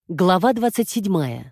Глава 27.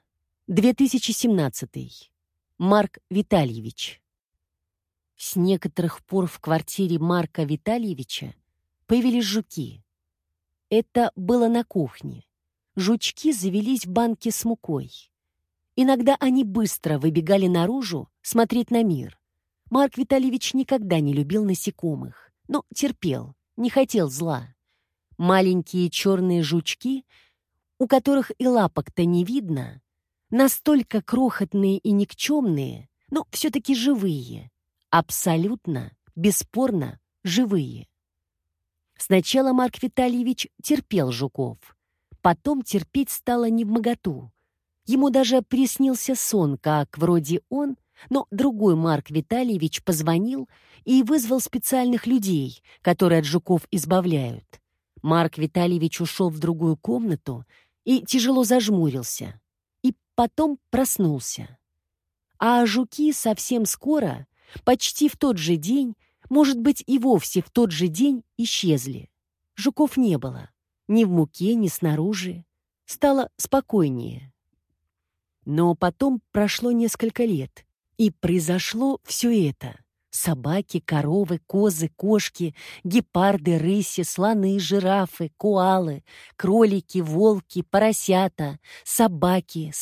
2017. Марк Витальевич. С некоторых пор в квартире Марка Витальевича появились жуки. Это было на кухне. Жучки завелись в банке с мукой. Иногда они быстро выбегали наружу смотреть на мир. Марк Витальевич никогда не любил насекомых, но терпел, не хотел зла. Маленькие черные жучки, у которых и лапок-то не видно, настолько крохотные и никчемные, но все-таки живые, абсолютно, бесспорно живые. Сначала Марк Витальевич терпел жуков, потом терпеть стало невмоготу. Ему даже приснился сон, как вроде он, но другой Марк Витальевич позвонил и вызвал специальных людей, которые от жуков избавляют. Марк Витальевич ушел в другую комнату и тяжело зажмурился, и потом проснулся. А жуки совсем скоро, почти в тот же день, может быть, и вовсе в тот же день исчезли. Жуков не было, ни в муке, ни снаружи. Стало спокойнее. Но потом прошло несколько лет, и произошло все это. Собаки, коровы, козы, кошки, гепарды, рыси, слоны, жирафы, коалы, кролики, волки, поросята, собаки.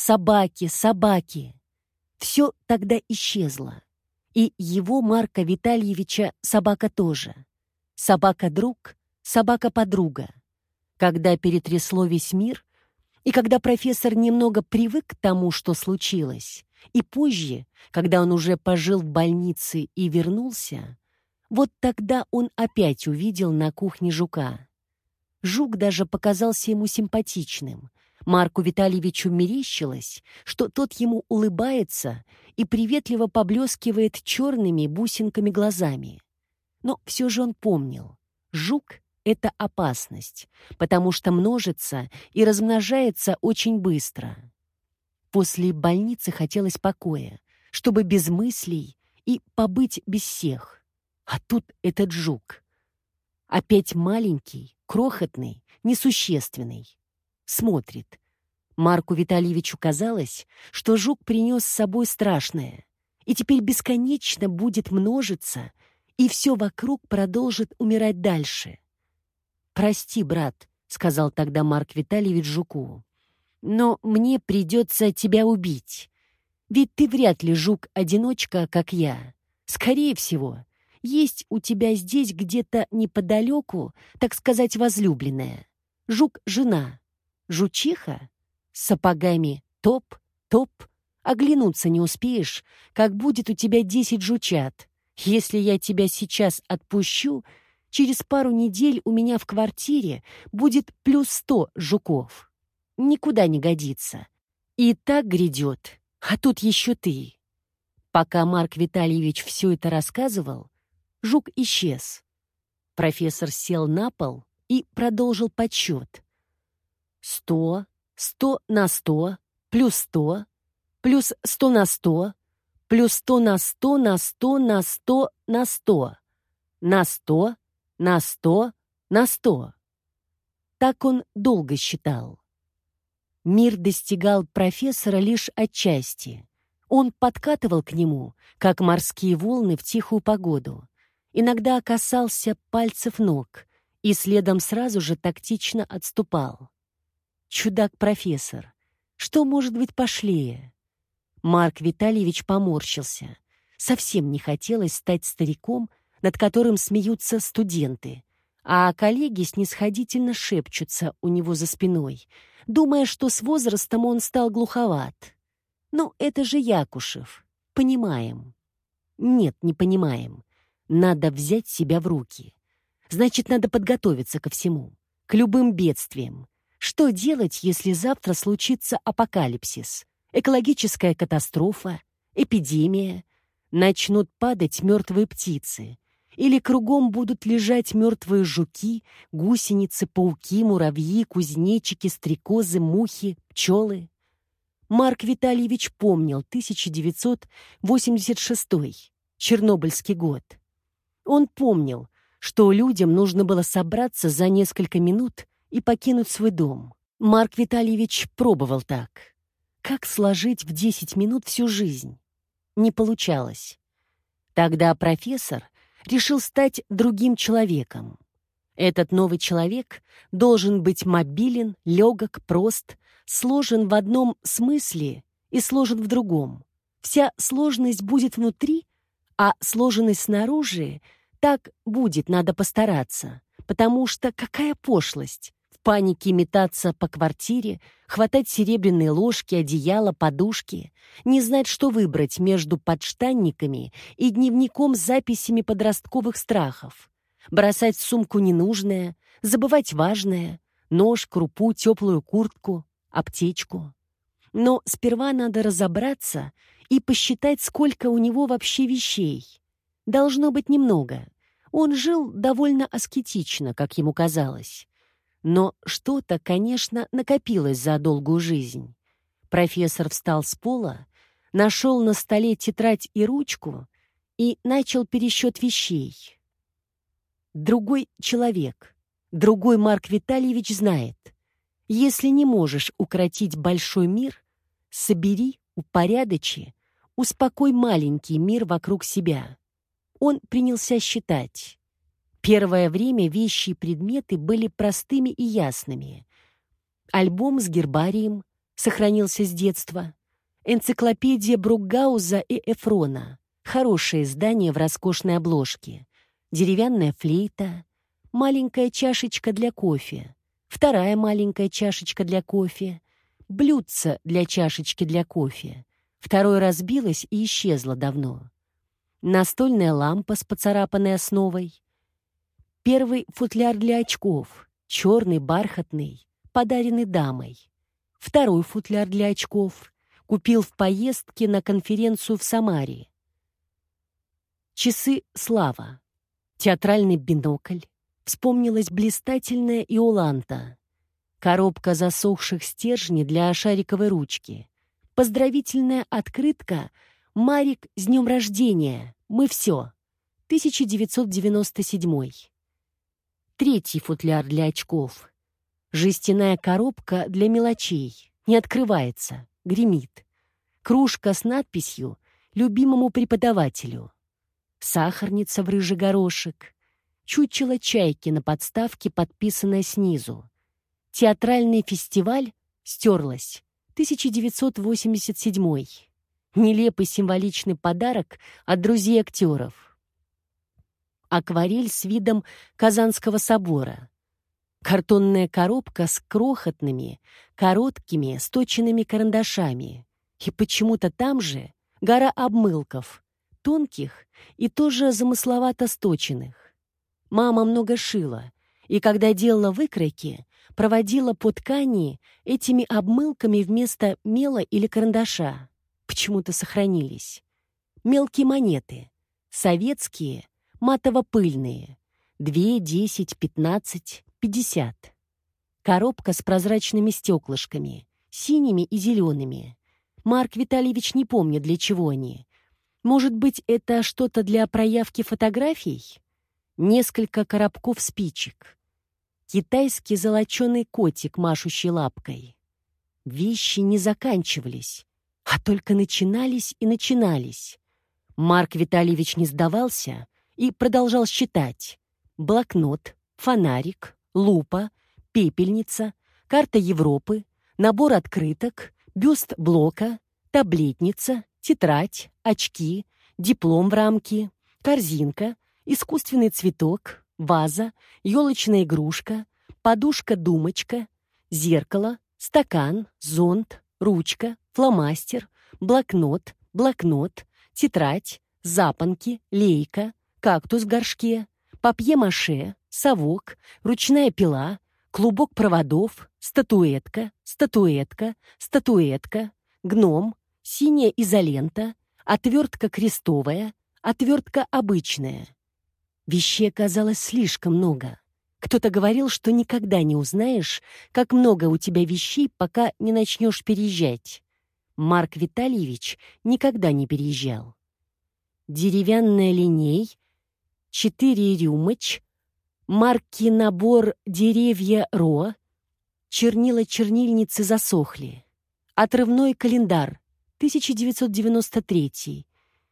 Все тогда исчезло. И его, Марка Витальевича, собака тоже. Собака-друг, собака-подруга. Когда перетрясло весь мир, и когда профессор немного привык к тому, что случилось, и позже, когда он уже пожил в больнице и вернулся, вот тогда он опять увидел на кухне жука. Жук даже показался ему симпатичным. Марку Витальевичу мерещилось, что тот ему улыбается и приветливо поблескивает черными бусинками глазами. Но все же он помнил, жук — это опасность, потому что множится и размножается очень быстро. После больницы хотелось покоя, чтобы без мыслей и побыть без всех. А тут этот жук. Опять маленький, крохотный, несущественный. Смотрит. Марку Витальевичу казалось, что жук принес с собой страшное, и теперь бесконечно будет множиться, и все вокруг продолжит умирать дальше. «Прости, брат», — сказал тогда Марк Витальевич жуку, «но мне придется тебя убить. Ведь ты вряд ли жук-одиночка, как я. Скорее всего, есть у тебя здесь где-то неподалеку, так сказать, возлюбленная. Жук-жена. Жучиха? С сапогами топ-топ. Оглянуться не успеешь, как будет у тебя 10 жучат. Если я тебя сейчас отпущу, через пару недель у меня в квартире будет плюс 100 жуков. Никуда не годится. И так грядет, а тут еще ты». Пока Марк Витальевич все это рассказывал, жук исчез. Профессор сел на пол и продолжил подсчет. 100, 100 на 100, плюс 100, плюс 100 на 100, плюс 100 на 100 на 100 на 100 на 100, на 100, на 100, на 100. Так он долго считал. Мир достигал профессора лишь отчасти. Он подкатывал к нему, как морские волны в тихую погоду. Иногда касался пальцев ног и следом сразу же тактично отступал. Чудак-профессор. Что может быть пошлее? Марк Витальевич поморщился. Совсем не хотелось стать стариком, над которым смеются студенты, а коллеги снисходительно шепчутся у него за спиной, думая, что с возрастом он стал глуховат. Ну, это же Якушев. Понимаем. Нет, не понимаем. Надо взять себя в руки. Значит, надо подготовиться ко всему, к любым бедствиям. Что делать, если завтра случится апокалипсис, экологическая катастрофа, эпидемия, начнут падать мертвые птицы, или кругом будут лежать мертвые жуки, гусеницы, пауки, муравьи, кузнечики, стрекозы, мухи, пчелы? Марк Витальевич помнил 1986, Чернобыльский год. Он помнил, что людям нужно было собраться за несколько минут и покинуть свой дом. Марк Витальевич пробовал так. Как сложить в 10 минут всю жизнь? Не получалось. Тогда профессор решил стать другим человеком. Этот новый человек должен быть мобилен, легок, прост, сложен в одном смысле и сложен в другом. Вся сложность будет внутри, а сложенность снаружи так будет, надо постараться. Потому что какая пошлость в панике метаться по квартире, хватать серебряные ложки, одеяло, подушки, не знать, что выбрать между подштанниками и дневником с записями подростковых страхов, бросать в сумку ненужное, забывать важное, нож, крупу, теплую куртку, аптечку. Но сперва надо разобраться и посчитать, сколько у него вообще вещей. Должно быть немного. Он жил довольно аскетично, как ему казалось. Но что-то, конечно, накопилось за долгую жизнь. Профессор встал с пола, нашел на столе тетрадь и ручку и начал пересчет вещей. Другой человек, другой Марк Витальевич знает: если не можешь укротить большой мир, собери, упорядочи, успокой маленький мир вокруг себя. Он принялся считать. Первое время вещи и предметы были простыми и ясными. Альбом с гербарием сохранился с детства. Энциклопедия Бруггауза и Эфрона. Хорошее издание в роскошной обложке. Деревянная флейта. Маленькая чашечка для кофе. Вторая маленькая чашечка для кофе. Блюдце для чашечки для кофе. Второе разбилось и исчезло давно. Настольная лампа с поцарапанной основой. Первый футляр для очков, черный, бархатный, подаренный дамой. Второй футляр для очков купил в поездке на конференцию в Самаре. Часы «Слава». Театральный бинокль. Вспомнилась блистательная Иоланта. Коробка засохших стержней для шариковой ручки. Поздравительная открытка «Марик, с днем рождения! Мы все!» 1997. Третий футляр для очков. Жестяная коробка для мелочей. Не открывается. Гремит. Кружка с надписью «Любимому преподавателю». Сахарница в рыжий горошек. Чучело чайки на подставке, подписанное снизу. Театральный фестиваль стерлась. 1987. Нелепый символичный подарок от друзей актеров. Акварель с видом Казанского собора. Картонная коробка с крохотными, короткими, сточенными карандашами. И почему-то там же гора обмылков, тонких и тоже замысловато сточенных. Мама много шила, и когда делала выкройки, проводила по ткани этими обмылками вместо мела или карандаша. Почему-то сохранились. Мелкие монеты. Советские, матово-пыльные. 2, 10, 15, 50. Коробка с прозрачными стеклышками, синими и зелеными. Марк Витальевич не помнит, для чего они. Может быть, это что-то для проявки фотографий? Несколько коробков спичек. Китайский золоченый котик, машущий лапкой. Вещи не заканчивались, а только начинались и начинались. Марк Витальевич не сдавался и продолжал считать. Блокнот, фонарик, лупа, пепельница, карта Европы, набор открыток, бюст Блока, таблетница, тетрадь, очки, диплом в рамке, корзинка, искусственный цветок, ваза, елочная игрушка, подушка-думочка, зеркало, стакан, зонт, ручка, фломастер, блокнот, тетрадь, запонки, лейка, кактус в горшке, папье-маше, совок, ручная пила, клубок проводов, статуэтка, гном, синяя изолента, отвертка крестовая, отвертка обычная. Вещей оказалось слишком много. Кто-то говорил, что никогда не узнаешь, как много у тебя вещей, пока не начнешь переезжать. Марк Витальевич никогда не переезжал. Деревянная линей, 4 рюмоч, марки набор «Деревья Ро», Чернила чернильницы засохли. Отрывной календарь, 1993.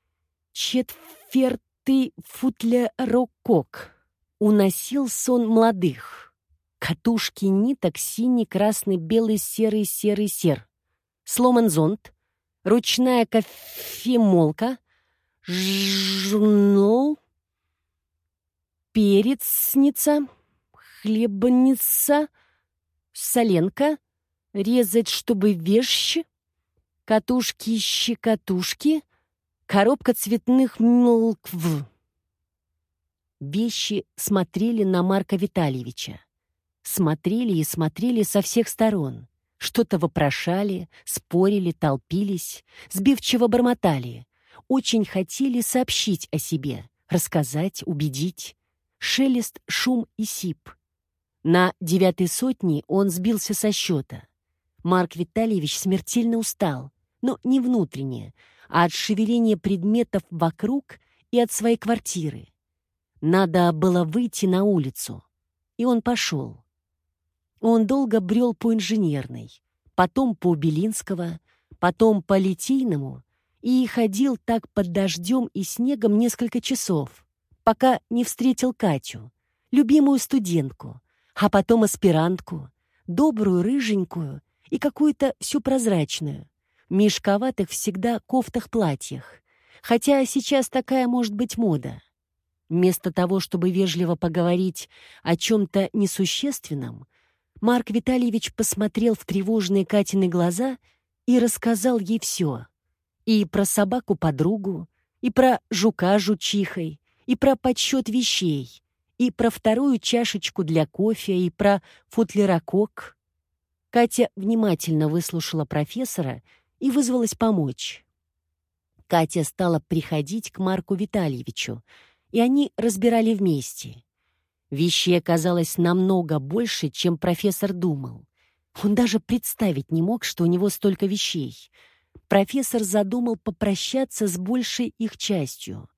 Четвертый футлярокок. Уносил сон молодых. Катушки ниток синий, красный, белый, серый, серый, сер. Сломан зонт. Ручная кофемолка. Журнал. Перецница. Хлебница. Соленка. Резать, чтобы вещи. Катушки-щекотушки. Коробка цветных мелкв. Вещи смотрели на Марка Витальевича. Смотрели и смотрели со всех сторон. Что-то вопрошали, спорили, толпились, сбивчиво бормотали. Очень хотели сообщить о себе, рассказать, убедить. Шелест, шум и сип. На 9-й сотне он сбился со счета. Марк Витальевич смертельно устал, но не внутренне, а от шевеления предметов вокруг и от своей квартиры. Надо было выйти на улицу, и он пошел. Он долго брел по Инженерной, потом по Белинского, потом по Литейному и ходил так под дождем и снегом несколько часов, пока не встретил Катю, любимую студентку, а потом аспирантку, добрую, рыженькую и какую-то всю прозрачную, в мешковатых всегда кофтах-платьях, хотя сейчас такая может быть мода. Вместо того, чтобы вежливо поговорить о чем-то несущественном, Марк Витальевич посмотрел в тревожные Катины глаза и рассказал ей все. И про собаку-подругу, и про жука жучихой, и про подсчет вещей, и про вторую чашечку для кофе, и про футлярокок. Катя внимательно выслушала профессора и вызвалась помочь. Катя стала приходить к Марку Витальевичу, и они разбирали вместе. Вещей оказалось намного больше, чем профессор думал. Он даже представить не мог, что у него столько вещей. Профессор задумал попрощаться с большей их частью.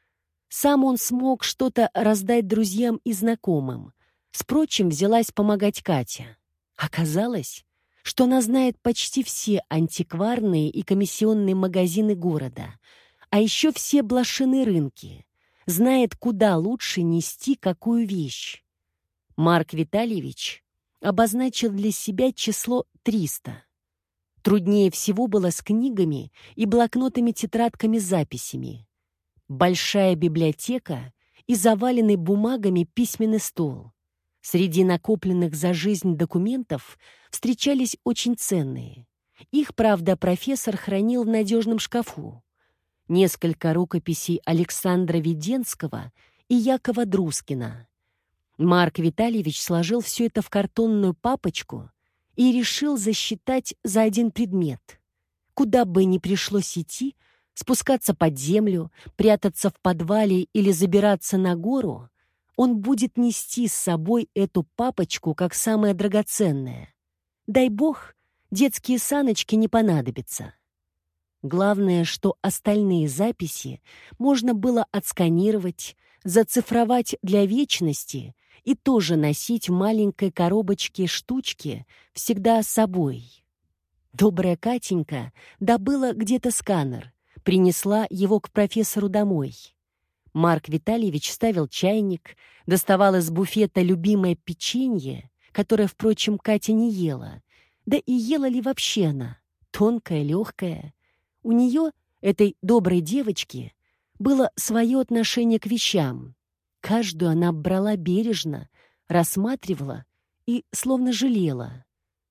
Сам он смог что-то раздать друзьям и знакомым. С прочим взялась помогать Катя. Оказалось, что она знает почти все антикварные и комиссионные магазины города, а еще все блошиные рынки. Знает, куда лучше нести какую вещь. Марк Витальевич обозначил для себя число 300. Труднее всего было с книгами и блокнотами-тетрадками с записями. Большая библиотека и заваленный бумагами письменный стол. Среди накопленных за жизнь документов встречались очень ценные. Их, правда, профессор хранил в надежном шкафу. Несколько рукописей Александра Веденского и Якова Друскина. Марк Витальевич сложил все это в картонную папочку и решил засчитать за один предмет. Куда бы ни пришлось идти, спускаться под землю, прятаться в подвале или забираться на гору, он будет нести с собой эту папочку как самое драгоценное. Дай бог, детские саночки не понадобятся. Главное, что остальные записи можно было отсканировать, зацифровать для вечности и тоже носить в маленькой коробочке-штучке всегда с собой. Добрая Катенька добыла где-то сканер, принесла его к профессору домой. Марк Витальевич ставил чайник, доставал из буфета любимое печенье, которое, впрочем, Катя не ела. Да и ела ли вообще она? Тонкое, легкое. У нее, этой доброй девочки, было свое отношение к вещам. Каждую она брала бережно, рассматривала и словно жалела.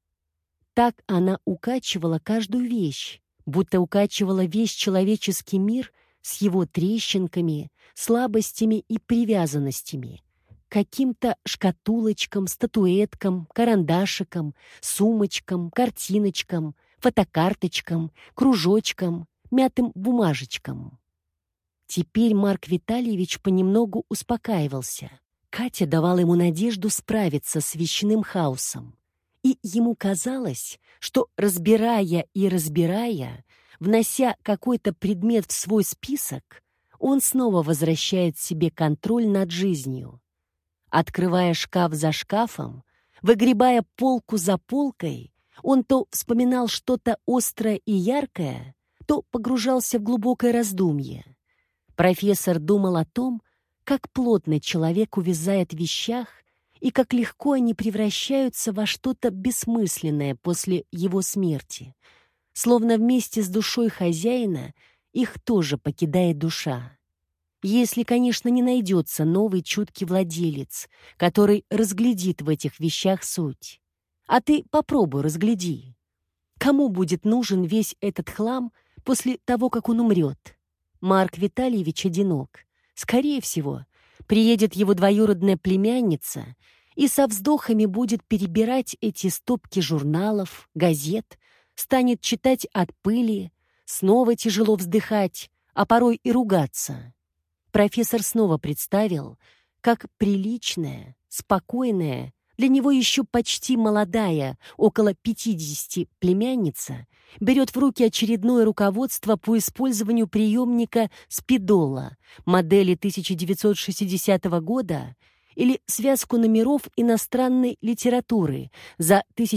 Так она укачивала каждую вещь, будто укачивала весь человеческий мир с его трещинками, слабостями и привязанностями, каким-то шкатулочкам, статуэткам, карандашикам, сумочкам, картиночкам, фотокарточкам, кружочкам, мятым бумажечкам. Теперь Марк Витальевич понемногу успокаивался. Катя давала ему надежду справиться с вещным хаосом. И ему казалось, что, разбирая и разбирая, внося какой-то предмет в свой список, он снова возвращает себе контроль над жизнью. Открывая шкаф за шкафом, Выгребая полку за полкой, он то вспоминал что-то острое и яркое, то погружался в глубокое раздумье. Профессор думал о том, как плотно человек увязает в вещах и как легко они превращаются во что-то бессмысленное после его смерти, словно вместе с душой хозяина их тоже покидает душа. Если, конечно, не найдется новый чуткий владелец, который разглядит в этих вещах суть. А ты попробуй разгляди. Кому будет нужен весь этот хлам после того, как он умрет? Марк Витальевич одинок. Скорее всего, приедет его двоюродная племянница и со вздохами будет перебирать эти стопки журналов, газет, станет читать от пыли, снова тяжело вздыхать, а порой и ругаться. Профессор снова представил, как приличная, спокойная, для него еще почти молодая, около 50 племянница, берет в руки очередное руководство по использованию приемника «Спидола» модели 1960 года или связку номеров иностранной литературы за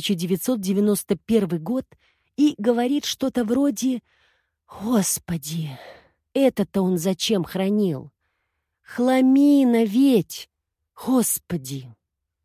1991 год и говорит что-то вроде «Господи, это-то он зачем хранил? Хламина ведь! Господи!»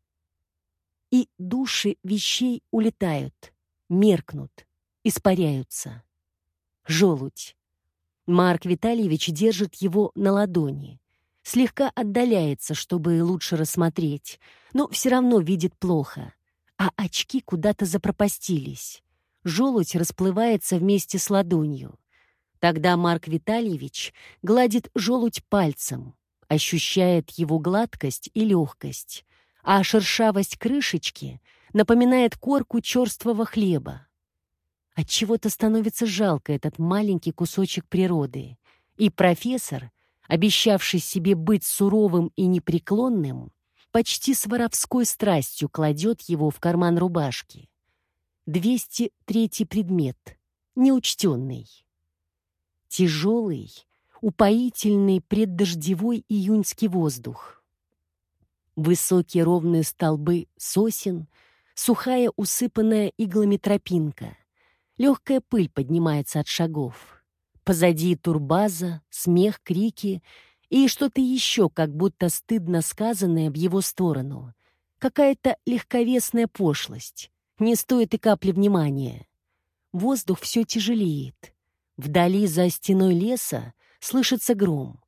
И души вещей улетают, меркнут, испаряются. Желудь. Марк Витальевич держит его на ладони. Слегка отдаляется, чтобы лучше рассмотреть, но все равно видит плохо. А очки куда-то запропастились. Желудь расплывается вместе с ладонью. Тогда Марк Витальевич гладит желудь пальцем, ощущает его гладкость и легкость, а шершавость крышечки напоминает корку черствого хлеба. Отчего-то становится жалко этот маленький кусочек природы, и профессор, обещавший себе быть суровым и непреклонным, почти с воровской страстью кладет его в карман рубашки. 203-й предмет, неучтенный. Тяжелый, упоительный преддождевой июньский воздух. Высокие ровные столбы сосен, сухая усыпанная иглами тропинка. Легкая пыль поднимается от шагов. Позади турбаза, смех, крики и что-то еще, как будто стыдно сказанное в его сторону. Какая-то легковесная пошлость. Не стоит и капли внимания. Воздух все тяжелеет. Вдали за стеной леса слышится гром.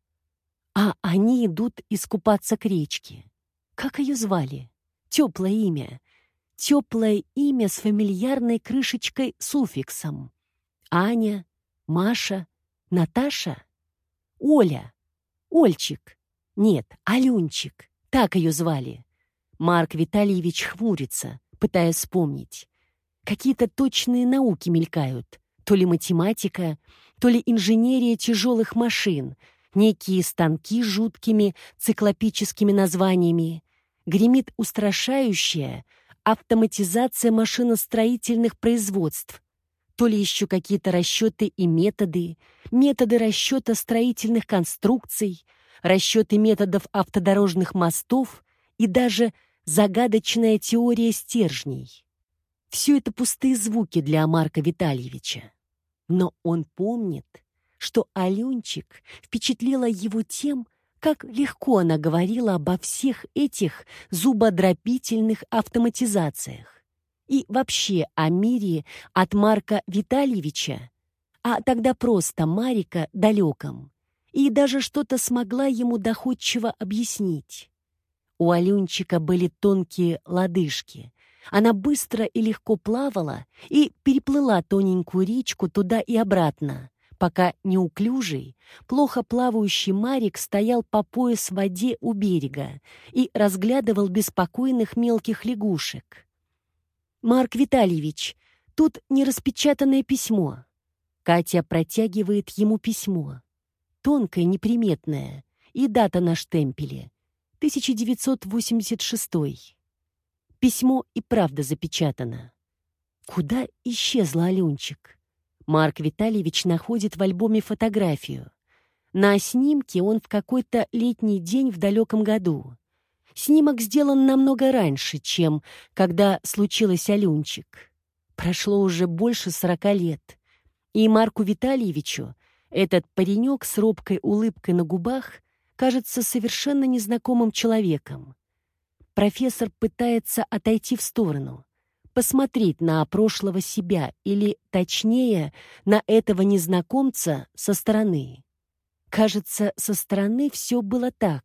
А они идут искупаться к речке. Как ее звали? Теплое имя. Теплое имя с фамильярной крышечкой-суффиксом. Аня, Маша, Наташа, Оля, Ольчик. Нет, Алюнчик. Так ее звали. Марк Витальевич хмурится, пытаясь вспомнить. Какие-то точные науки мелькают. То ли математика, то ли инженерия тяжелых машин, некие станки с жуткими циклопическими названиями. Гремит устрашающая автоматизация машиностроительных производств. То ли еще какие-то расчеты и методы расчета строительных конструкций, расчеты методов автодорожных мостов и даже загадочная теория стержней. Все это пустые звуки для Марка Витальевича. Но он помнит, что Алюнчик впечатлила его тем, как легко она говорила обо всех этих зубодробительных автоматизациях. И вообще о мире от Марка Витальевича, а тогда просто Марика, далеком. И даже что-то смогла ему доходчиво объяснить. У Алюнчика были тонкие лодыжки. Она быстро и легко плавала и переплыла тоненькую речку туда и обратно, пока неуклюжий, плохо плавающий Марик стоял по пояс в воде у берега и разглядывал беспокойных мелких лягушек. «Марк Витальевич, тут нераспечатанное письмо». Катя протягивает ему письмо. Тонкое, неприметное, и дата на штемпеле. 1986. Письмо и правда запечатано. Куда исчезла Алюнчик? Марк Витальевич находит в альбоме фотографию. На снимке он в какой-то летний день в далеком году. Снимок сделан намного раньше, чем когда случилось Алюнчик. Прошло уже больше 40 лет. И Марку Витальевичу этот паренек с робкой улыбкой на губах кажется совершенно незнакомым человеком. Профессор пытается отойти в сторону, посмотреть на прошлого себя, или, точнее, на этого незнакомца со стороны. Кажется, со стороны все было так.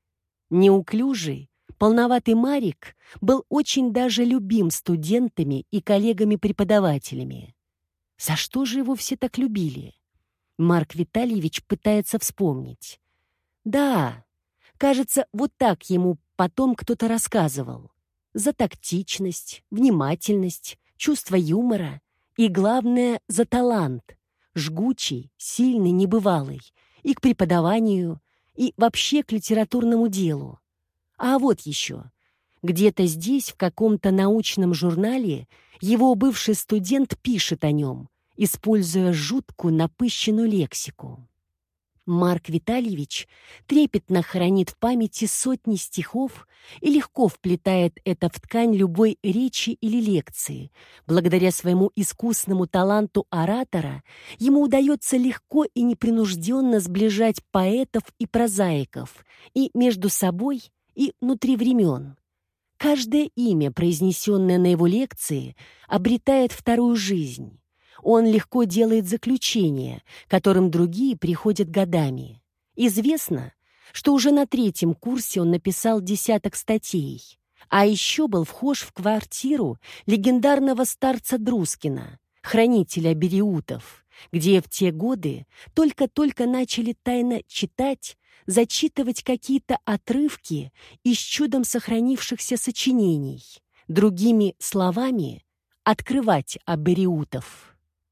Неуклюжий, полноватый Марик был очень даже любим студентами и коллегами-преподавателями. За что же его все так любили? Марк Витальевич пытается вспомнить. Да, кажется, вот так ему потом кто-то рассказывал. За тактичность, внимательность, чувство юмора и, главное, за талант. Жгучий, сильный, небывалый. И к преподаванию, и вообще к литературному делу. А вот еще. Где-то здесь, в каком-то научном журнале, его бывший студент пишет о нем, используя жуткую напыщенную лексику. Марк Витальевич трепетно хранит в памяти сотни стихов и легко вплетает это в ткань любой речи или лекции. Благодаря своему искусному таланту оратора ему удается легко и непринужденно сближать поэтов и прозаиков и между собой, и внутри времен. Каждое имя, произнесенное на его лекции, обретает вторую жизнь. Он легко делает заключения, которым другие приходят годами. Известно, что уже на 3-м курсе он написал десяток статей, а еще был вхож в квартиру легендарного старца Друскина, хранителя Бериутов, где в те годы только-только начали тайно читать, зачитывать какие-то отрывки из чудом сохранившихся сочинений, другими словами, открывать Абериутов.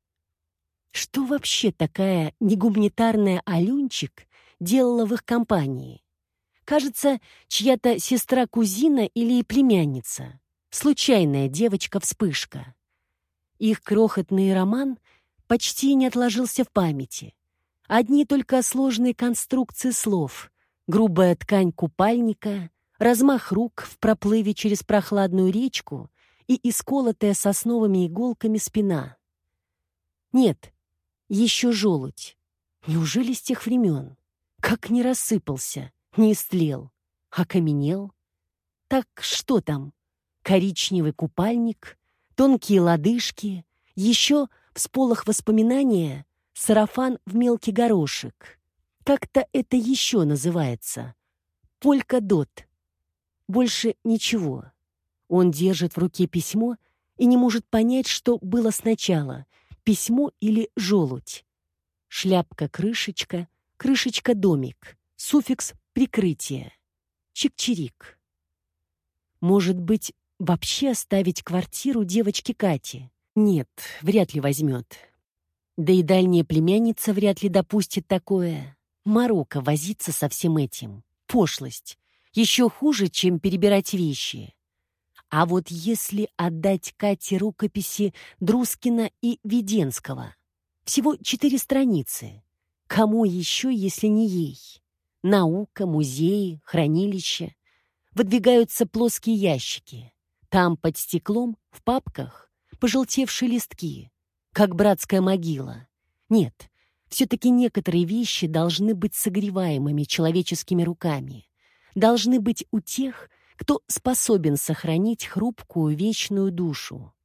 Что вообще такая негуманитарная Алюнчик делала в их компании? Кажется, чья-то сестра-кузина или племянница. Случайная девочка-вспышка. Их крохотный роман почти не отложился в памяти. Одни только сложные конструкции слов, грубая ткань купальника, размах рук в проплыве через прохладную речку и исколотая сосновыми иголками спина. Нет, еще желудь. Неужели с тех времен? Как не рассыпался, не истлел, окаменел? Так что там? Коричневый купальник, тонкие лодыжки, еще всполох воспоминания, сарафан в мелкий горошек. Как-то это еще называется. Полька-дот. Больше ничего. Он держит в руке письмо и не может понять, что было сначала — письмо или желудь. Шляпка-крышечка, крышечка-домик, суффикс прикрытие. Чик-чирик. Может быть, вообще оставить квартиру девочке Кате? Нет, вряд ли возьмет. Да и дальняя племянница вряд ли допустит такое. Морока возиться со всем этим. Пошлость. Еще хуже, чем перебирать вещи. А вот если отдать Кате рукописи Друскина и Веденского? Всего 4 страницы. Кому еще, если не ей? Наука, музеи, хранилища. Выдвигаются плоские ящики. Там под стеклом, в папках, пожелтевшие листки, как братская могила. Нет, все-таки некоторые вещи должны быть согреваемыми человеческими руками. Должны быть у тех, кто способен сохранить хрупкую вечную душу.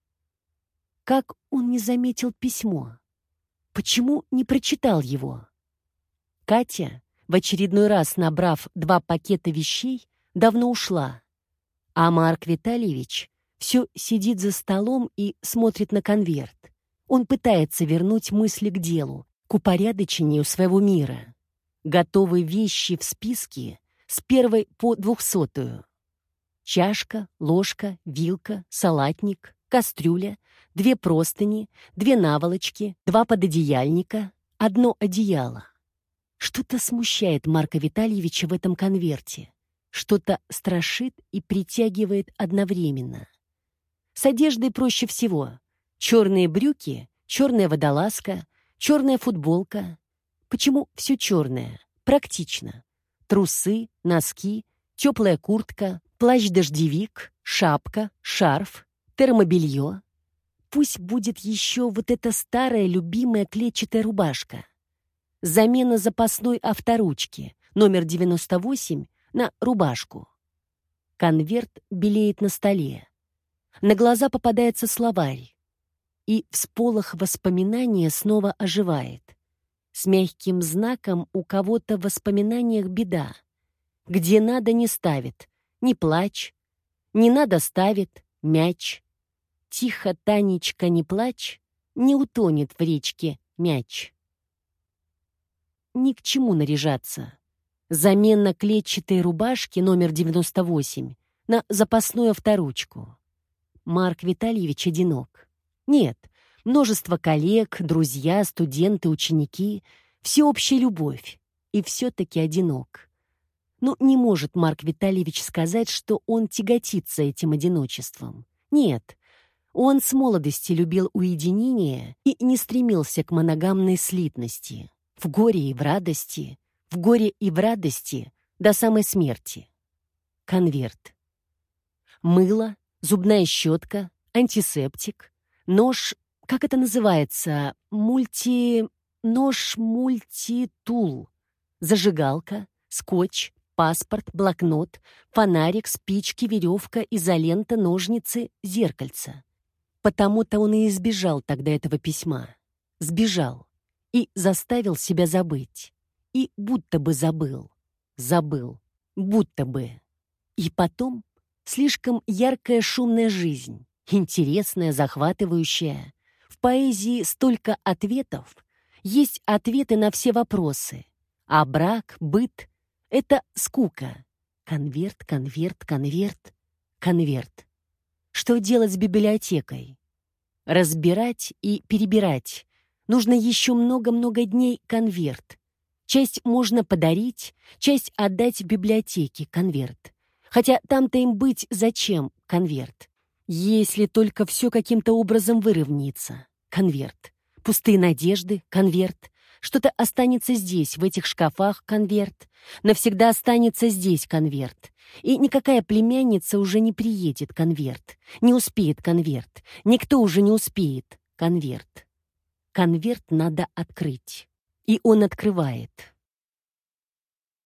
Как он не заметил письмо? Почему не прочитал его? Катя, в очередной раз набрав 2 пакета вещей, давно ушла, а Марк Витальевич все сидит за столом и смотрит на конверт. Он пытается вернуть мысли к делу, к упорядочению своего мира. Готовые вещи в списке с 1 по 200. Чашка, ложка, вилка, салатник, кастрюля, 2 простыни, 2 наволочки, 2 пододеяльника, 1 одеяло. Что-то смущает Марка Витальевича в этом конверте. Что-то страшит и притягивает одновременно. С одеждой проще всего. Черные брюки, черная водолазка, черная футболка. Почему все черное? Практично. Трусы, носки, теплая куртка, плащ-дождевик, шапка, шарф, термобелье. Пусть будет еще вот эта старая любимая клетчатая рубашка. Замена запасной авторучки, номер 98, на рубашку. Конверт белеет на столе. На глаза попадается словарь. И всполох воспоминания снова оживает. С мягким знаком у кого-то в воспоминаниях беда. Где надо, не ставит, не плачь. Не надо, ставит мяч. Тихо, Танечка, не плачь, не утонет в речке мяч. Ни к чему наряжаться. Замена клетчатой рубашки номер 98 на запасную авторучку. Марк Витальевич одинок. Нет, множество коллег, друзья, студенты, ученики, всеобщая любовь. И все-таки одинок. Но не может Марк Витальевич сказать, что он тяготится этим одиночеством. Нет, он с молодости любил уединение и не стремился к моногамной слитности. В горе и в радости, до самой смерти. Конверт. Мыло, зубная щетка, антисептик, нож, как это называется, мультитул, зажигалка, скотч, паспорт, блокнот, фонарик, спички, веревка, изолента, ножницы, зеркальце. Потому-то он и избежал тогда этого письма. Сбежал. И заставил себя забыть. И будто бы забыл. Будто бы. И потом слишком яркая шумная жизнь. Интересная, захватывающая. В поэзии столько ответов. Есть ответы на все вопросы. А брак, быт — это скука. Конверт. Что делать с библиотекой? Разбирать и перебирать. Нужно еще много-много дней конверт. Часть можно подарить, часть отдать в библиотеке, конверт. Хотя там-то им быть зачем, конверт? Если только все каким-то образом выровняется, конверт. Пустые надежды, конверт. Что-то останется здесь, в этих шкафах, конверт. Навсегда останется здесь, конверт. И никакая племянница уже не приедет, конверт. Не успеет, конверт. Никто уже не успеет, конверт. Конверт надо открыть. И он открывает.